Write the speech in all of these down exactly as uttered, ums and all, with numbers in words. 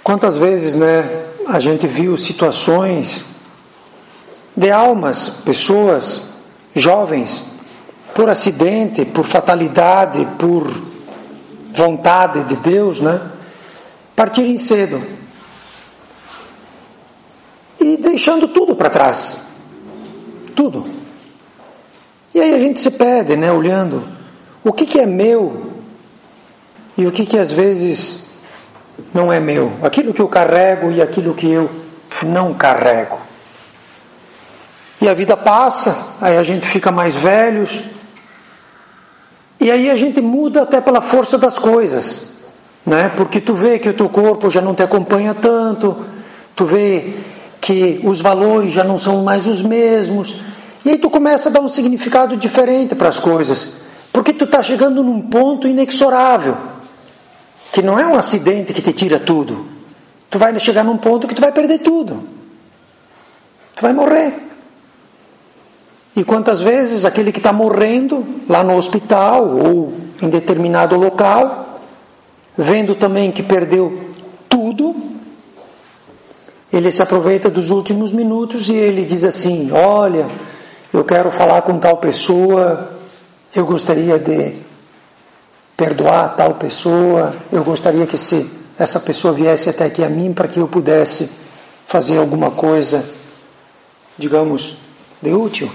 Quantas vezes, né, a gente viu situações de almas, pessoas jovens, por acidente, por fatalidade, por vontade de Deus, né, partirem cedo e deixando tudo para trás, tudo. E aí a gente se perde, né, olhando o que que é meu e o que que às vezes não é meu, aquilo que eu carrego e aquilo que eu não carrego. E a vida passa, aí a gente fica mais velhos, e aí a gente muda até pela força das coisas, né? Porque tu vê que o teu corpo já não te acompanha tanto, tu vê que os valores já não são mais os mesmos, e aí tu começa a dar um significado diferente para as coisas, porque tu está chegando num ponto inexorável, que não é um acidente que te tira tudo. Tu vai chegar num ponto que tu vai perder tudo. Tu vai morrer. E quantas vezes aquele que está morrendo lá no hospital ou em determinado local, vendo também que perdeu tudo, ele se aproveita dos últimos minutos e ele diz assim: olha, eu quero falar com tal pessoa, eu gostaria de perdoar tal pessoa, eu gostaria que se essa pessoa viesse até aqui a mim para que eu pudesse fazer alguma coisa, digamos, de útil.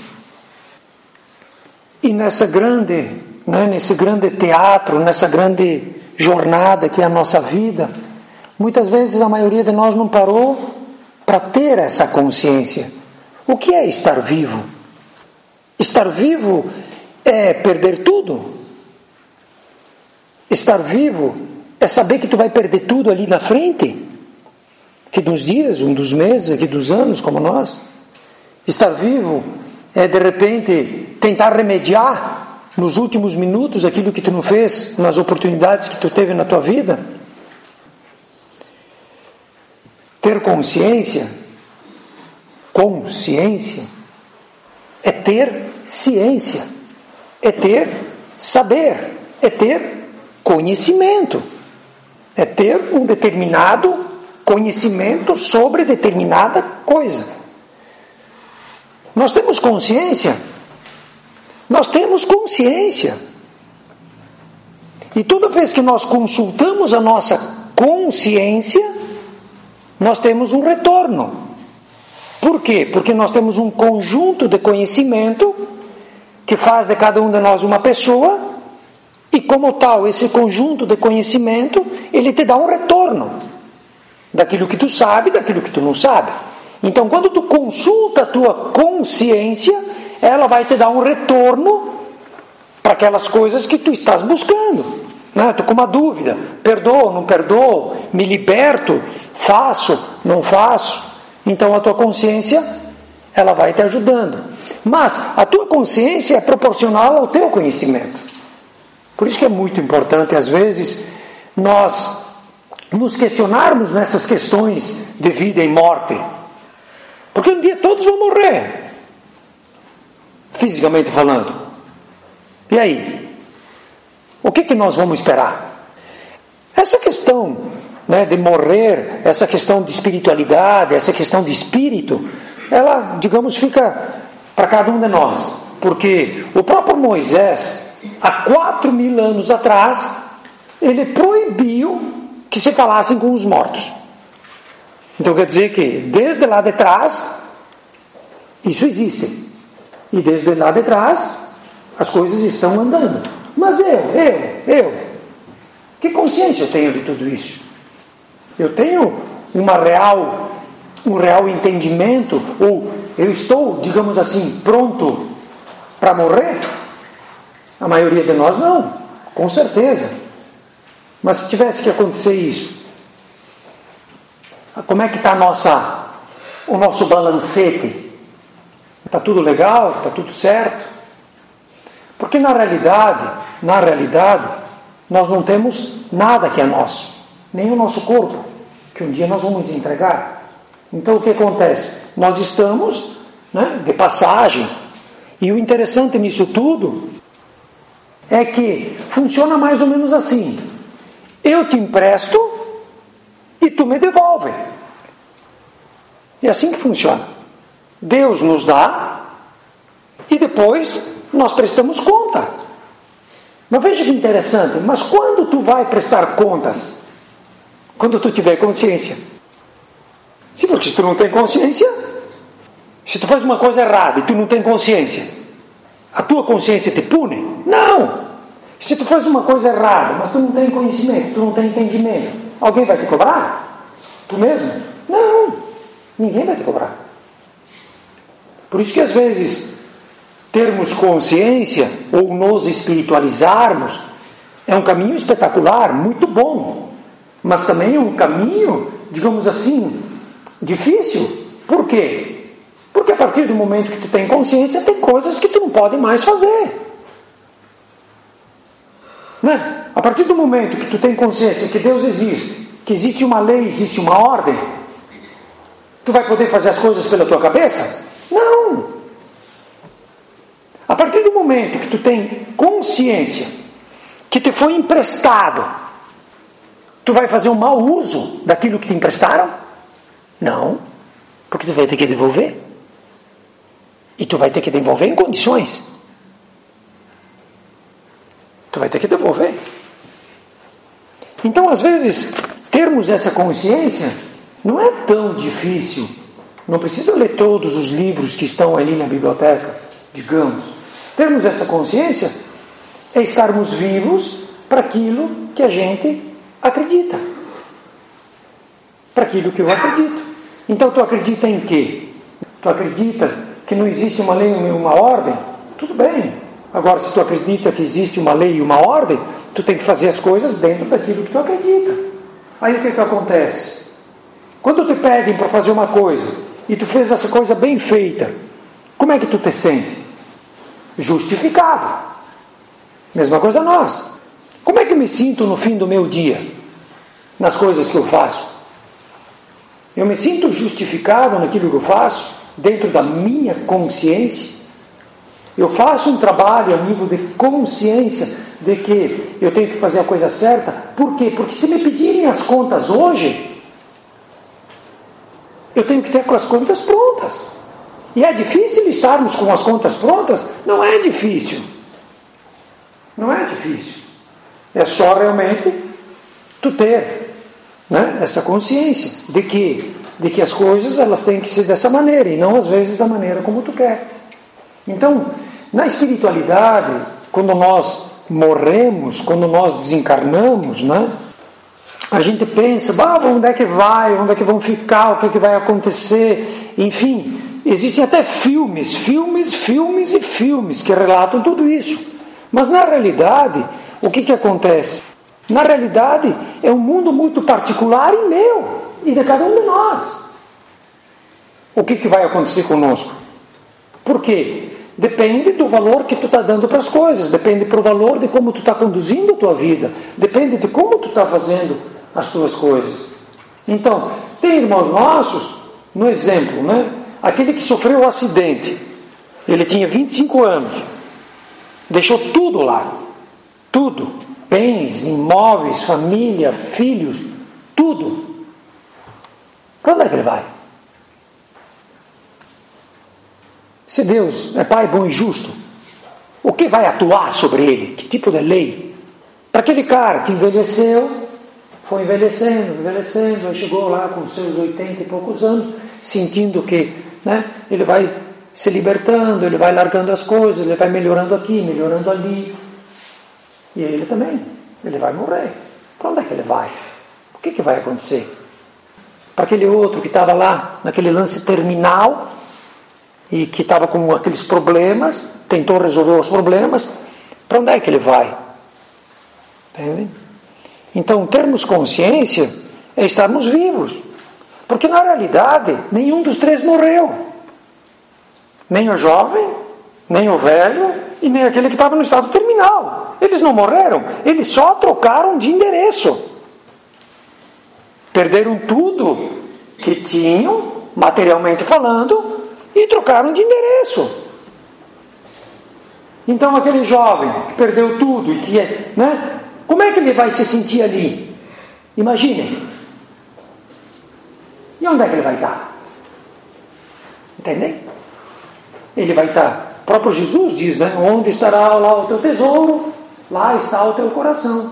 E nessa grande, né, nesse grande teatro, nessa grande jornada que é a nossa vida, muitas vezes a maioria de nós não parou para ter essa consciência. O que é estar vivo? Estar vivo é perder tudo. Estar vivo é saber que tu vai perder tudo ali na frente, que dos dias, um dos meses, que dos anos, como nós. Estar vivo é de repente tentar remediar nos últimos minutos aquilo que tu não fez nas oportunidades que tu teve na tua vida. Ter consciência, consciência, é ter ciência, é ter saber, é ter conhecimento, é ter um determinado conhecimento sobre determinada coisa. Nós temos consciência, nós temos consciência, e toda vez que nós consultamos a nossa consciência, nós temos um retorno. Por quê? Porque nós temos um conjunto de conhecimento que faz de cada um de nós uma pessoa. E como tal, esse conjunto de conhecimento, ele te dá um retorno daquilo que tu sabe, daquilo que tu não sabe. Então, quando tu consulta a tua consciência, ela vai te dar um retorno para aquelas coisas que tu estás buscando. Né? Tu com uma dúvida, perdoo, não perdoo, me liberto, faço, não faço. Então, a tua consciência, ela vai te ajudando. Mas a tua consciência é proporcional ao teu conhecimento. Por isso que é muito importante, às vezes, nós nos questionarmos nessas questões de vida e morte. Porque um dia todos vão morrer, fisicamente falando. E aí? O que que nós vamos esperar? Essa questão, né, de morrer, essa questão de espiritualidade, essa questão de espírito, ela, digamos, fica para cada um de nós. Porque o próprio Moisés, há quatro mil anos atrás, ele proibiu que se falassem com os mortos. Então quer dizer que desde lá de trás isso existe, e desde lá de trás as coisas estão andando. Mas eu, eu, eu que consciência eu tenho de tudo isso? Eu tenho uma real, um real entendimento, ou eu estou, digamos assim, pronto para morrer? A maioria de nós não, com certeza. Mas se tivesse que acontecer isso, como é que está a nossa, o nosso balancete? Está tudo legal? Está tudo certo? Porque na realidade, na realidade, nós não temos nada que é nosso, nem o nosso corpo, que um dia nós vamos entregar. Então o que acontece? Nós estamos, né, de passagem. E o interessante nisso tudo é que funciona mais ou menos assim: eu te empresto e tu me devolve. É assim que funciona. Deus nos dá e depois nós prestamos conta. Mas veja que interessante, mas quando tu vai prestar contas? Quando tu tiver consciência. Sim, porque se tu não tem consciência, se tu faz uma coisa errada e tu não tem consciência, a tua consciência te pune? Não! Se tu faz uma coisa errada, mas tu não tem conhecimento, tu não tem entendimento, alguém vai te cobrar? Tu mesmo? Não! Ninguém vai te cobrar. Por isso que às vezes termos consciência ou nos espiritualizarmos é um caminho espetacular, muito bom, mas também é um caminho, digamos assim, difícil. Por quê? Porque a partir do momento que tu tem consciência, tem coisas que tu não pode mais fazer. Né? A partir do momento que tu tem consciência que Deus existe, que existe uma lei, existe uma ordem, tu vai poder fazer as coisas pela tua cabeça? Não! A partir do momento que tu tem consciência que te foi emprestado, tu vai fazer um mau uso daquilo que te emprestaram? Não, porque tu vai ter que devolver. E tu vai ter que devolver em condições. Tu vai ter que devolver. Então, às vezes, termos essa consciência não é tão difícil. Não precisa ler todos os livros que estão ali na biblioteca, digamos. Termos essa consciência é estarmos vivos para aquilo que a gente acredita. Para aquilo que eu acredito. Então, tu acredita em quê? Tu acredita que não existe uma lei e uma ordem? Tudo bem. Agora, se tu acredita que existe uma lei e uma ordem, tu tem que fazer as coisas dentro daquilo que tu acredita. Aí o que que acontece? Quando te pedem para fazer uma coisa e tu fez essa coisa bem feita, como é que tu te sente? Justificado. Mesma coisa nós. Como é que eu me sinto no fim do meu dia? Nas coisas que eu faço? Eu me sinto justificado naquilo que eu faço? Dentro da minha consciência? Eu faço um trabalho a nível de consciência de que eu tenho que fazer a coisa certa. Por quê? Porque se me pedirem as contas hoje, eu tenho que ter com as contas prontas. E é difícil estarmos com as contas prontas? Não é difícil. Não é difícil. É só realmente tu ter, né, essa consciência de que, de que as coisas elas têm que ser dessa maneira e não às vezes da maneira como tu quer. Então, na espiritualidade, quando nós morremos, quando nós desencarnamos, né, a gente pensa, bah, onde é que vai, onde é que vão ficar, o que é que vai acontecer, enfim, existem até filmes, filmes, filmes e filmes que relatam tudo isso. Mas na realidade, o que que acontece? Na realidade, é um mundo muito particular e meu, e de cada um de nós. O que que vai acontecer conosco? Por quê? Depende do valor que tu está dando para as coisas, depende do valor de como tu está conduzindo a tua vida, depende de como tu está fazendo as tuas coisas. Então, tem irmãos nossos, no exemplo, né? Aquele que sofreu um acidente, ele tinha vinte e cinco anos, deixou tudo lá, tudo, bens, imóveis, família, filhos, tudo. Para onde é que ele vai? Se Deus é Pai bom e justo, o que vai atuar sobre ele? Que tipo de lei? Para aquele cara que envelheceu, foi envelhecendo, envelhecendo, aí chegou lá com seus oitenta e poucos anos, sentindo que, né, ele vai se libertando, ele vai largando as coisas, ele vai melhorando aqui, melhorando ali. E ele também, ele vai morrer. Para onde é que ele vai? O que que vai acontecer? Para aquele outro que estava lá, naquele lance terminal, e que estava com aqueles problemas, tentou resolver os problemas, para onde é que ele vai? Entende? Então, termos consciência é estarmos vivos. Porque na realidade, nenhum dos três morreu. Nem o jovem, nem o velho, e nem aquele que estava no estado terminal. Eles não morreram, eles só trocaram de endereço. Perderam tudo que tinham, materialmente falando, e trocaram de endereço. Então aquele jovem que perdeu tudo e que é, né? Como é que ele vai se sentir ali? Imaginem. E onde é que ele vai estar? Entendem? Ele vai estar, o próprio Jesus diz, né? Onde estará lá o teu tesouro, lá está o teu coração.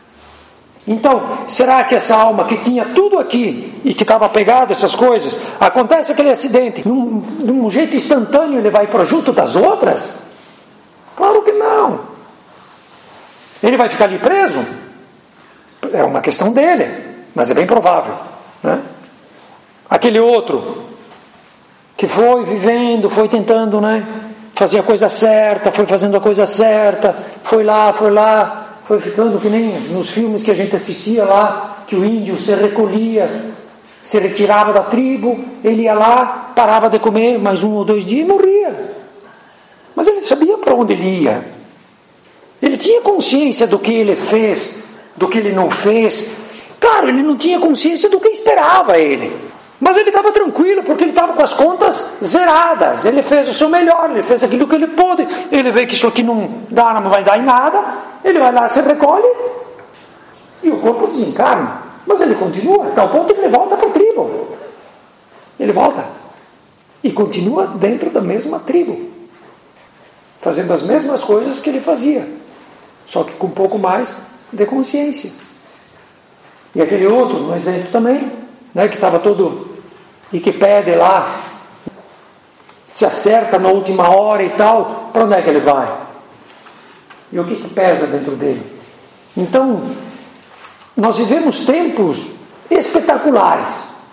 Então, será que essa alma que tinha tudo aqui e que estava pegado a essas coisas, acontece aquele acidente, num, num jeito instantâneo ele vai para junto das outras? Claro que não. Ele vai ficar ali preso? É uma questão dele, mas é bem provável, né? Aquele outro que foi vivendo, foi tentando, né, fazer a coisa certa, foi fazendo a coisa certa, foi lá, foi lá, foi ficando que nem nos filmes que a gente assistia lá, que o índio se recolhia, se retirava da tribo, ele ia lá, parava de comer mais um ou dois dias e morria. Mas ele sabia para onde ele ia. Ele tinha consciência do que ele fez, do que ele não fez. Claro, ele não tinha consciência do que esperava ele. Mas ele estava tranquilo, porque ele estava com as contas zeradas. Ele fez o seu melhor, ele fez aquilo que ele pôde. Ele vê que isso aqui não dá, não vai dar em nada. Ele vai lá, se recolhe e o corpo desencarna. Mas ele continua, até o ponto que ele volta para a tribo. Ele volta e continua dentro da mesma tribo, fazendo as mesmas coisas que ele fazia, só que com um pouco mais de consciência. E aquele outro, no exemplo também, né, que estava todo e que pede lá, se acerta na última hora e tal, para onde é que ele vai? E o que, que pesa dentro dele? Então, nós vivemos tempos espetaculares,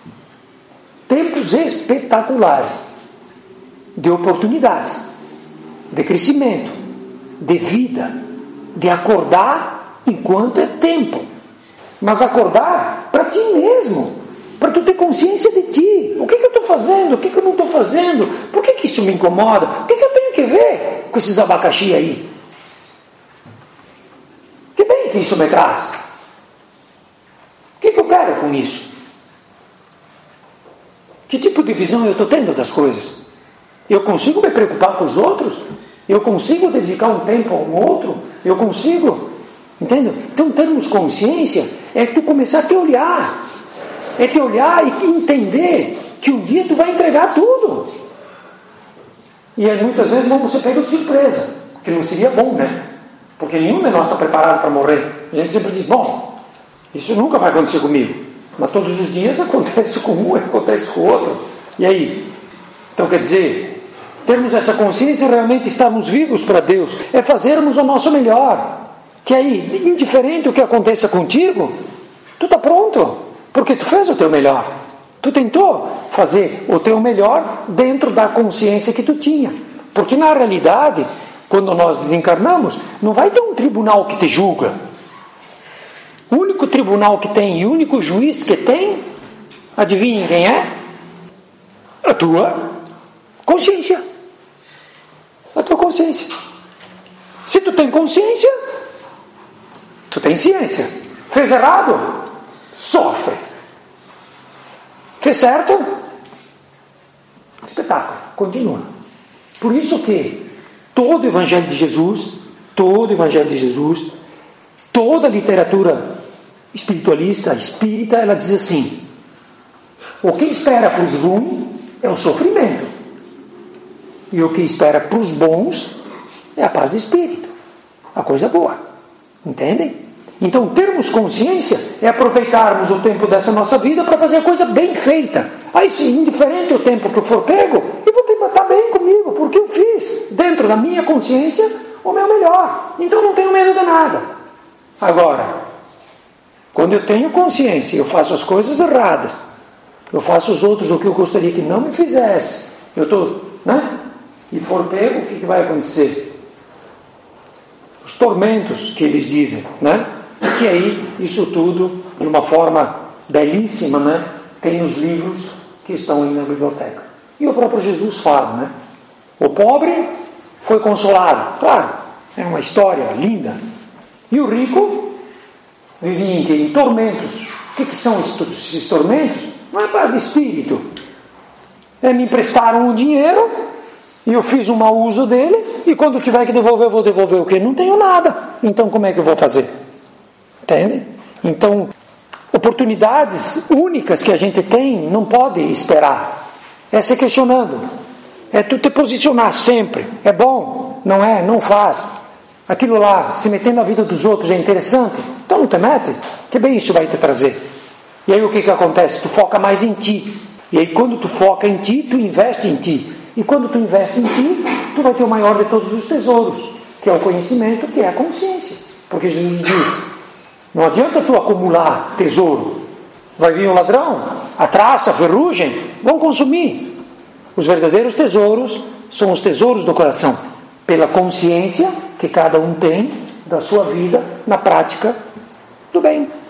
tempos espetaculares de oportunidades, de crescimento, de vida, de acordar enquanto é tempo, mas acordar para ti mesmo, para tu ter consciência de ti. O que, que eu estou fazendo? O que, que eu não estou fazendo? Por que, que isso me incomoda? O que, que eu tenho que ver com esses abacaxi aí? Que bem que isso me traz? O que, que eu quero com isso? Que tipo de visão eu estou tendo das coisas? Eu consigo me preocupar com os outros? Eu consigo dedicar um tempo a um outro? Eu consigo? Entende? Então, termos consciência é tu começar a te olhar. É te olhar e entender que um dia tu vai entregar tudo. E aí, muitas vezes vamos ser pegos de surpresa, que não seria bom, né? Porque nenhum de nós está preparado para morrer. A gente sempre diz, bom, isso nunca vai acontecer comigo. Mas todos os dias acontece com um, acontece com o outro. E aí? Então, quer dizer, termos essa consciência, realmente estarmos vivos para Deus, é fazermos o nosso melhor. Que aí, indiferente o que aconteça contigo, tu está pronto. Porque tu fez o teu melhor. Tu tentou fazer o teu melhor dentro da consciência que tu tinha. Porque na realidade, quando nós desencarnamos, não vai ter um tribunal que te julga. O único tribunal que tem e o único juiz que tem, adivinhem quem é? A tua consciência. A tua consciência. Se tu tem consciência, tu tem ciência. Fez errado? Sofre. Fez certo? Espetáculo. Continua. Por isso que todo o Evangelho de Jesus, todo o Evangelho de Jesus, toda a literatura espiritualista, espírita, ela diz assim: o que espera para os ruins é o sofrimento, e o que espera para os bons é a paz de espírito, a coisa boa. Entendem? Então, termos consciência é aproveitarmos o tempo dessa nossa vida para fazer a coisa bem feita. Aí, se indiferente o tempo que eu for pego, eu vou ter que estar bem comigo, porque eu fiz, dentro da minha consciência, o meu melhor. Então, não tenho medo de nada. Agora, quando eu tenho consciência, eu faço as coisas erradas, eu faço os outros o que eu gostaria que não me fizesse, eu estou, né? E for pego, o que, que vai acontecer? Os tormentos que eles dizem, né? Que aí, isso tudo, de uma forma belíssima, né? Tem os livros que estão aí na biblioteca. E o próprio Jesus fala, né? O pobre foi consolado. Claro, é uma história linda. E o rico vivia em, que? Em tormentos. O que, que são esses tormentos? Não é paz de espírito. É, me emprestaram um dinheiro e eu fiz um mau uso dele, e quando tiver que devolver, eu vou devolver o quê? Não tenho nada. Então, como é que eu vou fazer? Entende? Então, oportunidades únicas que a gente tem, não pode esperar. É se questionando. É tu te posicionar sempre. É bom? Não é? Não faz. Aquilo lá, se meter na vida dos outros é interessante? Então não te mete. Que bem isso vai te trazer. E aí o que que acontece? Tu foca mais em ti. E aí quando tu foca em ti, tu investe em ti. E quando tu investe em ti, tu vai ter o maior de todos os tesouros, que é o conhecimento, que é a consciência. Porque Jesus diz, não adianta tu acumular tesouro. Vai vir um ladrão, a traça, a ferrugem, vão consumir. Os verdadeiros tesouros são os tesouros do coração, pela consciência que cada um tem da sua vida na prática do bem.